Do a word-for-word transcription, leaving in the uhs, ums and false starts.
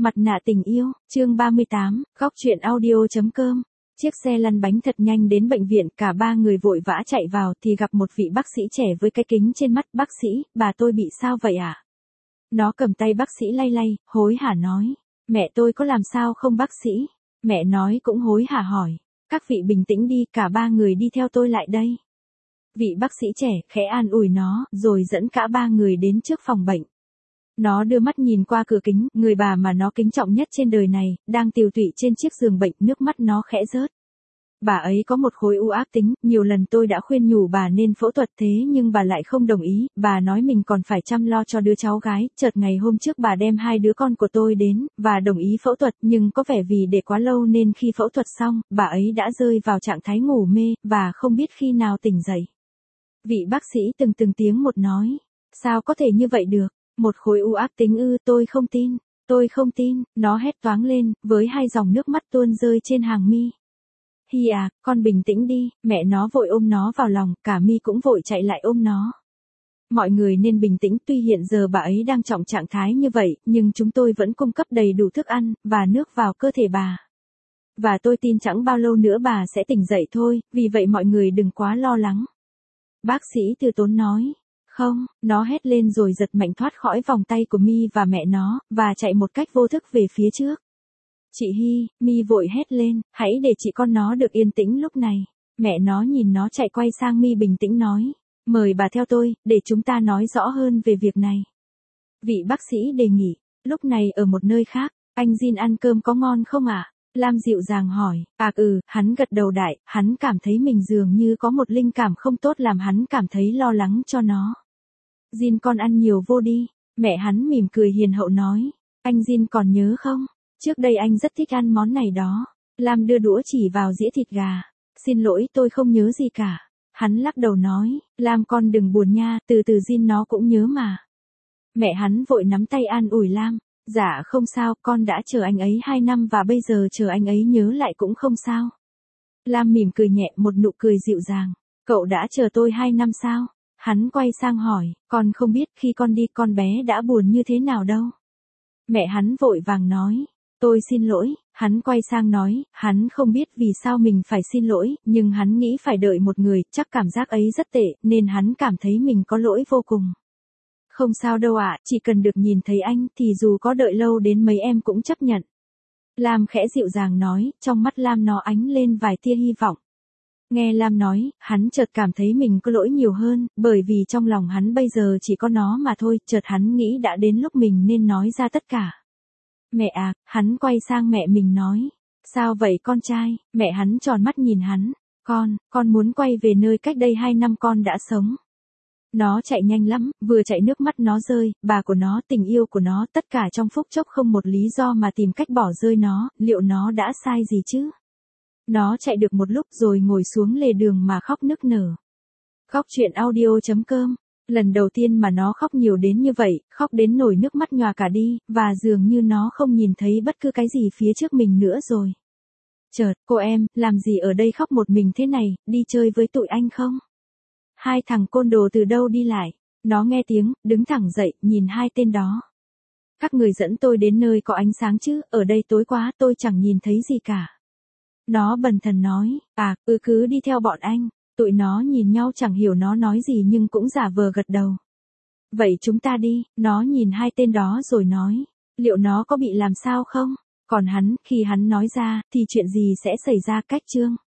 Mặt nạ tình yêu, chương ba mươi tám, góc truyện audio.com. Chiếc xe lăn bánh thật nhanh đến bệnh viện, cả ba người vội vã chạy vào thì gặp một vị bác sĩ trẻ với cái kính trên mắt. Bác sĩ, bà tôi bị sao vậy ạ? À? Nó cầm tay bác sĩ lay lay, hối hả nói. Mẹ tôi có làm sao không bác sĩ? Mẹ nói cũng hối hả hỏi. Các vị bình tĩnh đi, cả ba người đi theo tôi lại đây. Vị bác sĩ trẻ khẽ an ủi nó, rồi dẫn cả ba người đến trước phòng bệnh. Nó đưa mắt nhìn qua cửa kính, người bà mà nó kính trọng nhất trên đời này, đang tiều tụy trên chiếc giường bệnh, nước mắt nó khẽ rớt. Bà ấy có một khối u ác tính, nhiều lần tôi đã khuyên nhủ bà nên phẫu thuật thế nhưng bà lại không đồng ý, bà nói mình còn phải chăm lo cho đứa cháu gái, chợt ngày hôm trước bà đem hai đứa con của tôi đến, và đồng ý phẫu thuật nhưng có vẻ vì để quá lâu nên khi phẫu thuật xong, bà ấy đã rơi vào trạng thái ngủ mê, và không biết khi nào tỉnh dậy. Vị bác sĩ từng từng tiếng một nói, sao có thể như vậy được? Một khối u ác tính ư? Tôi không tin, tôi không tin, nó hét toáng lên, với hai dòng nước mắt tuôn rơi trên hàng mi. Hi à, con bình tĩnh đi, mẹ nó vội ôm nó vào lòng, cả mi cũng vội chạy lại ôm nó. Mọi người nên bình tĩnh, tuy hiện giờ bà ấy đang trong trạng thái như vậy, nhưng chúng tôi vẫn cung cấp đầy đủ thức ăn, và nước vào cơ thể bà. Và tôi tin chẳng bao lâu nữa bà sẽ tỉnh dậy thôi, vì vậy mọi người đừng quá lo lắng. Bác sĩ từ tốn nói. Không, nó hét lên rồi giật mạnh thoát khỏi vòng tay của mi và mẹ nó, và chạy một cách vô thức về phía trước. Chị Hi, mi vội hét lên, hãy để chị con nó được yên tĩnh lúc này. Mẹ nó nhìn nó chạy quay sang mi bình tĩnh nói, mời bà theo tôi, để chúng ta nói rõ hơn về việc này. Vị bác sĩ đề nghị, lúc này ở một nơi khác, anh Jin ăn cơm có ngon không ạ? À? Lam dịu dàng hỏi, à ừ, hắn gật đầu đại, hắn cảm thấy mình dường như có một linh cảm không tốt làm hắn cảm thấy lo lắng cho nó. Jin con ăn nhiều vô đi, mẹ hắn mỉm cười hiền hậu nói, anh Jin còn nhớ không? Trước đây anh rất thích ăn món này đó. Lam đưa đũa chỉ vào dĩa thịt gà. Xin lỗi tôi không nhớ gì cả. Hắn lắc đầu nói, Lam con đừng buồn nha, từ từ Jin nó cũng nhớ mà. Mẹ hắn vội nắm tay an ủi Lam, dạ không sao, con đã chờ anh ấy hai năm và bây giờ chờ anh ấy nhớ lại cũng không sao. Lam mỉm cười nhẹ, một nụ cười dịu dàng, cậu đã chờ tôi hai năm sao? Hắn quay sang hỏi, con không biết khi con đi con bé đã buồn như thế nào đâu. Mẹ hắn vội vàng nói, tôi xin lỗi, hắn quay sang nói, hắn không biết vì sao mình phải xin lỗi, nhưng hắn nghĩ phải đợi một người, chắc cảm giác ấy rất tệ, nên hắn cảm thấy mình có lỗi vô cùng. Không sao đâu ạ, chỉ cần được nhìn thấy anh, thì dù có đợi lâu đến mấy em cũng chấp nhận. Lam khẽ dịu dàng nói, trong mắt Lam nó ánh lên vài tia hy vọng. Nghe Lam nói, hắn chợt cảm thấy mình có lỗi nhiều hơn, bởi vì trong lòng hắn bây giờ chỉ có nó mà thôi, chợt hắn nghĩ đã đến lúc mình nên nói ra tất cả. Mẹ à, hắn quay sang mẹ mình nói. Sao vậy con trai? Mẹ hắn tròn mắt nhìn hắn. Con, con muốn quay về nơi cách đây hai năm con đã sống. Nó chạy nhanh lắm, vừa chạy nước mắt nó rơi, bà của nó, tình yêu của nó, tất cả trong phút chốc không một lý do mà tìm cách bỏ rơi nó, liệu nó đã sai gì chứ? Nó chạy được một lúc rồi ngồi xuống lề đường mà khóc nức nở. Góc truyện audio.com. Lần đầu tiên mà nó khóc nhiều đến như vậy, khóc đến nổi nước mắt nhòa cả đi, và dường như nó không nhìn thấy bất cứ cái gì phía trước mình nữa rồi. Chợt, cô em, làm gì ở đây khóc một mình thế này, đi chơi với tụi anh không? Hai thằng côn đồ từ đâu đi lại? Nó nghe tiếng, đứng thẳng dậy, nhìn hai tên đó. Các người dẫn tôi đến nơi có ánh sáng chứ, ở đây tối quá tôi chẳng nhìn thấy gì cả. Nó bần thần nói, à, ừ cứ đi theo bọn anh. Tụi nó nhìn nhau chẳng hiểu nó nói gì nhưng cũng giả vờ gật đầu. Vậy chúng ta đi, nó nhìn hai tên đó rồi nói, liệu nó có bị làm sao không? Còn hắn, khi hắn nói ra, thì chuyện gì sẽ xảy ra cách chương?